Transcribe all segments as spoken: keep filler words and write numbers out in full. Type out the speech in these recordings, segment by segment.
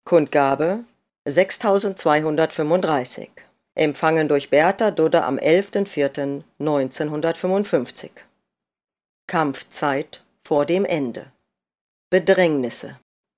Kundgabe sechstausendzweihundertfünfunddreißig. Empfangen durch Bertha Dudde am elften vierten neunzehnhundertfünfundfünfzig. Kampfzeit vor dem Ende. Bedrängnisse.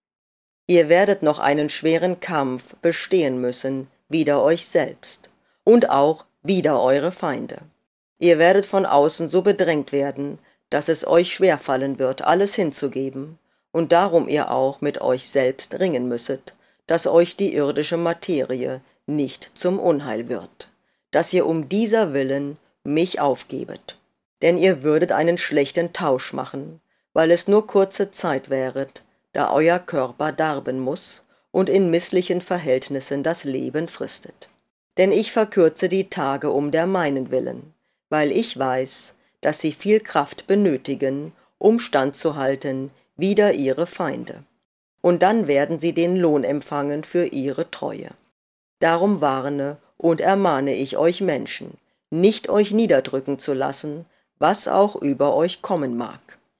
Ihr werdet noch einen schweren Kampf bestehen müssen, wider euch selbst und auch wider eure Feinde. Ihr werdet von außen so bedrängt werden, dass es euch schwerfallen wird, alles hinzugeben, und darum ihr auch mit euch selbst ringen müsset, dass euch die irdische Materie nicht zum Unheil wird, dass ihr um dieser Willen mich aufgebet. Denn ihr würdet einen schlechten Tausch machen, weil es nur kurze Zeit wäret, da euer Körper darben muß und in misslichen Verhältnissen das Leben fristet. Denn ich verkürze die Tage um der meinen Willen, weil ich weiß, dass sie viel Kraft benötigen, um standzuhalten wider ihre Feinde. Und dann werden sie den Lohn empfangen für ihre Treue. Darum warne und ermahne ich euch Menschen, nicht euch niederdrücken zu lassen, was auch über euch kommen mag.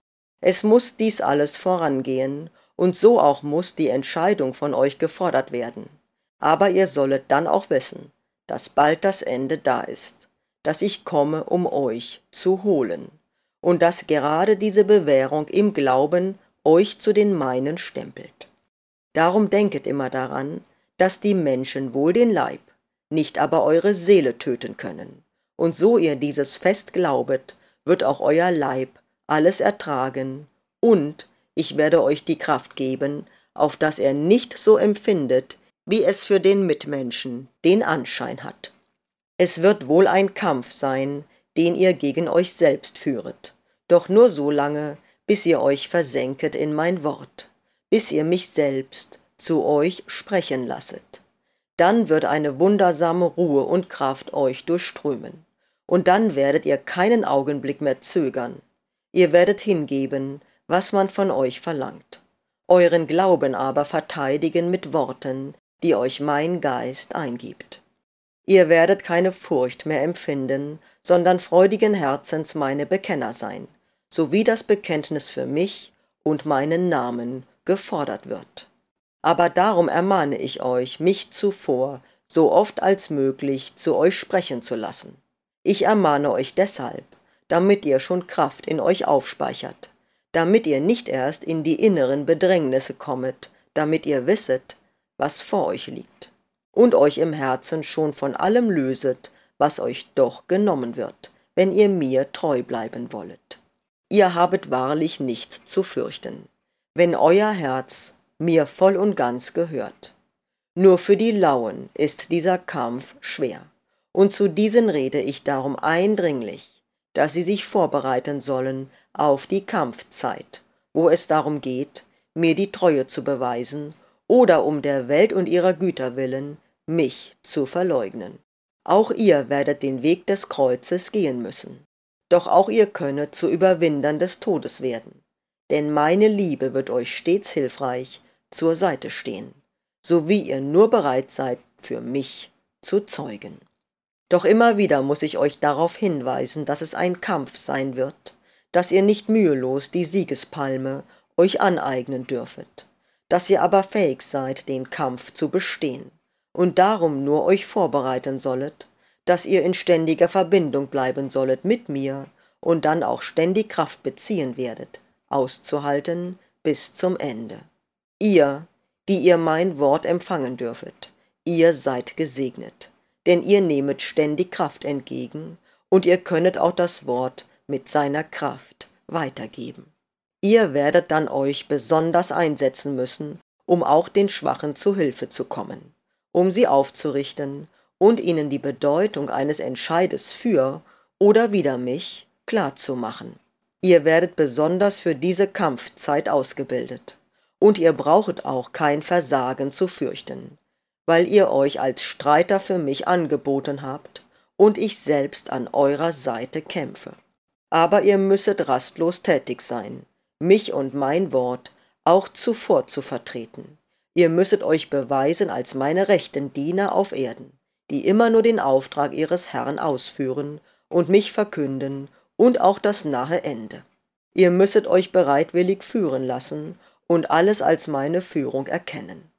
Es muß dies alles vorangehen, und so auch muß die Entscheidung von euch gefordert werden. Aber ihr sollet dann auch wissen, dass bald das Ende da ist, dass ich komme, um euch zu holen, und dass gerade diese Bewährung im Glauben euch zu den meinen stempelt. Darum denket immer daran, dass die Menschen wohl den Leib, nicht aber eure Seele töten können. Und so ihr dieses fest glaubet, wird auch euer Leib alles ertragen, und ich werde euch die Kraft geben, auf dass er nicht so empfindet, wie es für den Mitmenschen den Anschein hat. Es wird wohl ein Kampf sein, den ihr gegen euch selbst führet, doch nur so lange, bis ihr euch versenket in mein Wort, bis ihr mich selbst zu euch sprechen lasset. Dann wird eine wundersame Ruhe und Kraft euch durchströmen, und dann werdet ihr keinen Augenblick mehr zögern. Ihr werdet hingeben, was man von euch verlangt, euren Glauben aber verteidigen mit Worten, die euch mein Geist eingibt. Ihr werdet keine Furcht mehr empfinden, sondern freudigen Herzens meine Bekenner sein, sowie das Bekenntnis für mich und meinen Namen gefordert wird. Aber darum ermahne ich euch, mich zuvor so oft als möglich zu euch sprechen zu lassen. Ich ermahne euch deshalb, damit ihr schon Kraft in euch aufspeichert, damit ihr nicht erst in die inneren Bedrängnisse kommet, damit ihr wisset, was vor euch liegt, und euch im Herzen schon von allem löset, was euch doch genommen wird, wenn ihr mir treu bleiben wollet. Ihr habet wahrlich nichts zu fürchten, wenn euer Herz mir voll und ganz gehört. Nur für die Lauen ist dieser Kampf schwer, und zu diesen rede ich darum eindringlich, dass sie sich vorbereiten sollen auf die Kampfzeit, wo es darum geht, mir die Treue zu beweisen oder um der Welt und ihrer Güter willen, mich zu verleugnen. Auch ihr werdet den Weg des Kreuzes gehen müssen. Doch auch ihr könnet zu Überwindern des Todes werden, denn meine Liebe wird euch stets hilfreich zur Seite stehen, so wie ihr nur bereit seid, für mich zu zeugen. Doch immer wieder muss ich euch darauf hinweisen, dass es ein Kampf sein wird, dass ihr nicht mühelos die Siegespalme euch aneignen dürfet, dass ihr aber fähig seid, den Kampf zu bestehen, und darum nur euch vorbereiten sollet, dass ihr in ständiger Verbindung bleiben sollet mit mir und dann auch ständig Kraft beziehen werdet, auszuhalten bis zum Ende. Ihr, die ihr mein Wort empfangen dürfet, ihr seid gesegnet, denn ihr nehmet ständig Kraft entgegen, und ihr könnet auch das Wort mit seiner Kraft weitergeben. Ihr werdet dann euch besonders einsetzen müssen, um auch den Schwachen zu Hilfe zu kommen, um sie aufzurichten und ihnen die Bedeutung eines Entscheides für oder wider mich klarzumachen. Ihr werdet besonders für diese Kampfzeit ausgebildet, und ihr brauchet auch kein Versagen zu fürchten, weil ihr euch als Streiter für mich angeboten habt und ich selbst an eurer Seite kämpfe. Aber ihr müsset rastlos tätig sein, mich und mein Wort auch zuvor zu vertreten. Ihr müsset euch beweisen als meine rechten Diener auf Erden, die immer nur den Auftrag ihres Herrn ausführen und mich verkünden und auch das nahe Ende. Ihr müsset euch bereitwillig führen lassen und alles als meine Führung erkennen.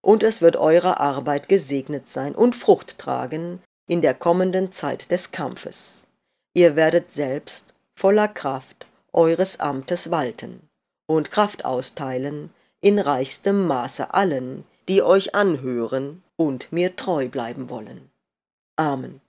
und es wird eure Arbeit gesegnet sein und Frucht tragen in der kommenden Zeit des Kampfes. Ihr werdet selbst voller Kraft eures Amtes walten und Kraft austeilen in reichstem Maße allen, die euch anhören und mir treu bleiben wollen. Amen.